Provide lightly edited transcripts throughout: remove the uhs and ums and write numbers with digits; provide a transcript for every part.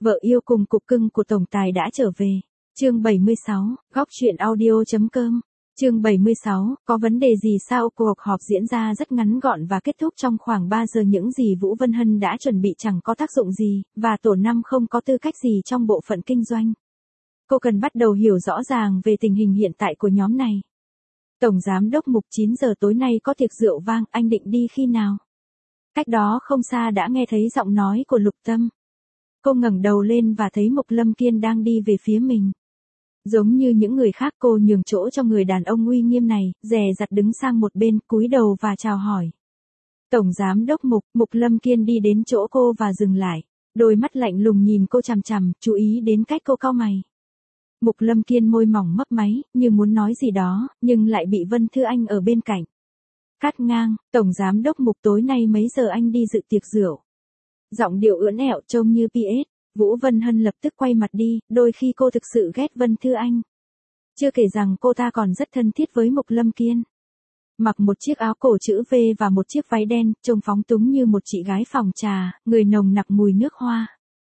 Vợ yêu cùng cục cưng của tổng tài đã trở về. Chương 76, góc chuyện audio.com. Chương 76, có vấn đề gì sao? Cuộc họp diễn ra rất ngắn gọn và kết thúc trong khoảng 3 giờ. Những gì Vũ Vân Hân đã chuẩn bị chẳng có tác dụng gì, và tổ 5 không có tư cách gì trong bộ phận kinh doanh. Cô cần bắt đầu hiểu rõ ràng về tình hình hiện tại của nhóm này. Tổng giám đốc Mục, 9 giờ tối nay có tiệc rượu vang, anh định đi khi nào? Cách đó không xa đã nghe thấy giọng nói của Lục Tâm. Cô ngẩng đầu lên và thấy Mục Lâm Kiên đang đi về phía mình. Giống như những người khác, cô nhường chỗ cho người đàn ông uy nghiêm này, dè dặt đứng sang một bên, cúi đầu và chào hỏi. Tổng giám đốc Mục. Mục Lâm Kiên đi đến chỗ cô và dừng lại. Đôi mắt lạnh lùng nhìn cô chằm chằm, chú ý đến cách cô cau mày. Mục Lâm Kiên môi mỏng mấp máy, như muốn nói gì đó, nhưng lại bị Vân Thư Anh ở bên cạnh cắt ngang. Tổng giám đốc Mục, tối nay mấy giờ anh đi dự tiệc rượu? Giọng điệu ưỡn ẹo trông như PS. Vũ Vân Hân lập tức quay mặt đi, đôi khi cô thực sự ghét Vân Thư Anh. Chưa kể rằng cô ta còn rất thân thiết với Mục Lâm Kiên. Mặc một chiếc áo cổ chữ V và một chiếc váy đen, trông phóng túng như một chị gái phòng trà, người nồng nặc mùi nước hoa.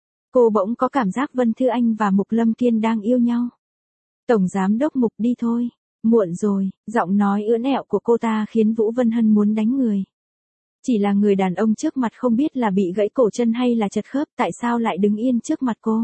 Cô bỗng có cảm giác Vân Thư Anh và Mục Lâm Kiên đang yêu nhau. Tổng giám đốc Mục, đi thôi. Muộn rồi. Giọng nói ưỡn ẹo của cô ta khiến Vũ Vân Hân muốn đánh người. Chỉ là người đàn ông trước mặt không biết là bị gãy cổ chân hay là chật khớp, tại sao lại đứng yên trước mặt cô.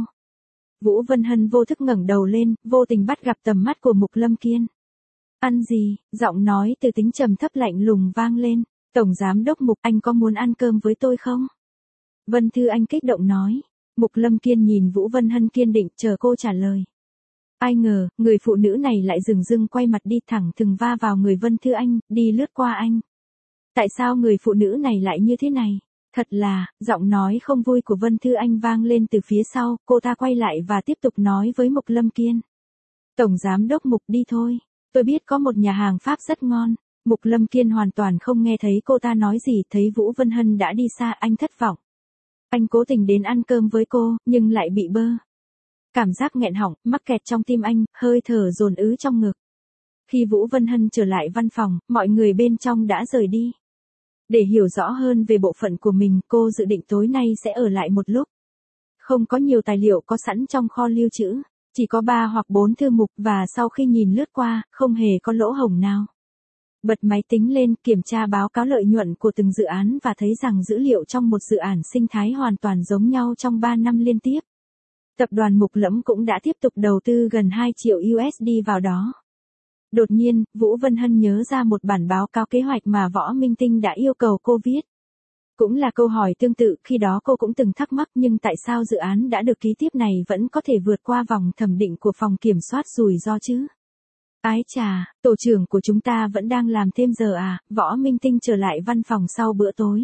Vũ Vân Hân vô thức ngẩng đầu lên, vô tình bắt gặp tầm mắt của Mục Lâm Kiên. Ăn gì? Giọng nói từ tính trầm thấp lạnh lùng vang lên. Tổng giám đốc Mục, anh có muốn ăn cơm với tôi không? Vân Thư Anh kích động nói. Mục Lâm Kiên nhìn Vũ Vân Hân kiên định, chờ cô trả lời. Ai ngờ, người phụ nữ này lại dửng dưng quay mặt đi, thẳng thừng va vào người Vân Thư Anh, đi lướt qua anh. Tại sao người phụ nữ này lại như thế này? Thật là, giọng nói không vui của Vân Thư Anh vang lên từ phía sau, cô ta quay lại và tiếp tục nói với Mục Lâm Kiên. Tổng giám đốc Mục, đi thôi. Tôi biết có một nhà hàng Pháp rất ngon. Mục Lâm Kiên hoàn toàn không nghe thấy cô ta nói gì, thấy Vũ Vân Hân đã đi xa, anh thất vọng. Anh cố tình đến ăn cơm với cô, nhưng lại bị bơ. Cảm giác nghẹn họng, mắc kẹt trong tim anh, hơi thở dồn ứ trong ngực. Khi Vũ Vân Hân trở lại văn phòng, mọi người bên trong đã rời đi. Để hiểu rõ hơn về bộ phận của mình, cô dự định tối nay sẽ ở lại một lúc. Không có nhiều tài liệu có sẵn trong kho lưu trữ, chỉ có 3 hoặc 4 thư mục, và sau khi nhìn lướt qua, không hề có lỗ hổng nào. Bật máy tính lên, kiểm tra báo cáo lợi nhuận của từng dự án và thấy rằng dữ liệu trong một dự án sinh thái hoàn toàn giống nhau trong 3 năm liên tiếp. Tập đoàn Mục Lẫm cũng đã tiếp tục đầu tư gần 2 triệu USD vào đó. Đột nhiên, Vũ Vân Hân nhớ ra một bản báo cáo kế hoạch mà Võ Minh Tinh đã yêu cầu cô viết. Cũng là câu hỏi tương tự, khi đó cô cũng từng thắc mắc, nhưng tại sao dự án đã được ký tiếp này vẫn có thể vượt qua vòng thẩm định của phòng kiểm soát rủi ro chứ? Ái chà, tổ trưởng của chúng ta vẫn đang làm thêm giờ à? Võ Minh Tinh trở lại văn phòng sau bữa tối.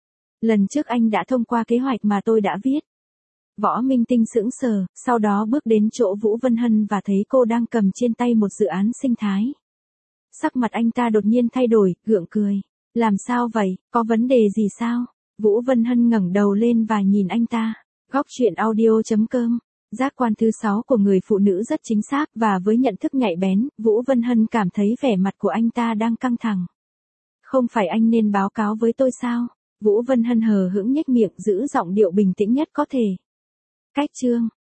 Lần trước anh đã thông qua kế hoạch mà tôi đã viết. Võ Minh Tinh sững sờ, sau đó bước đến chỗ Vũ Vân Hân và thấy cô đang cầm trên tay một dự án sinh thái. Sắc mặt anh ta đột nhiên thay đổi, gượng cười. Làm sao vậy, có vấn đề gì sao? Vũ Vân Hân ngẩng đầu lên và nhìn anh ta. Góc chuyện audio.com. Giác quan thứ 6 của người phụ nữ rất chính xác, và với nhận thức nhạy bén, Vũ Vân Hân cảm thấy vẻ mặt của anh ta đang căng thẳng. Không phải anh nên báo cáo với tôi sao? Vũ Vân Hân hờ hững nhếch miệng, giữ giọng điệu bình tĩnh nhất có thể. Cách chương.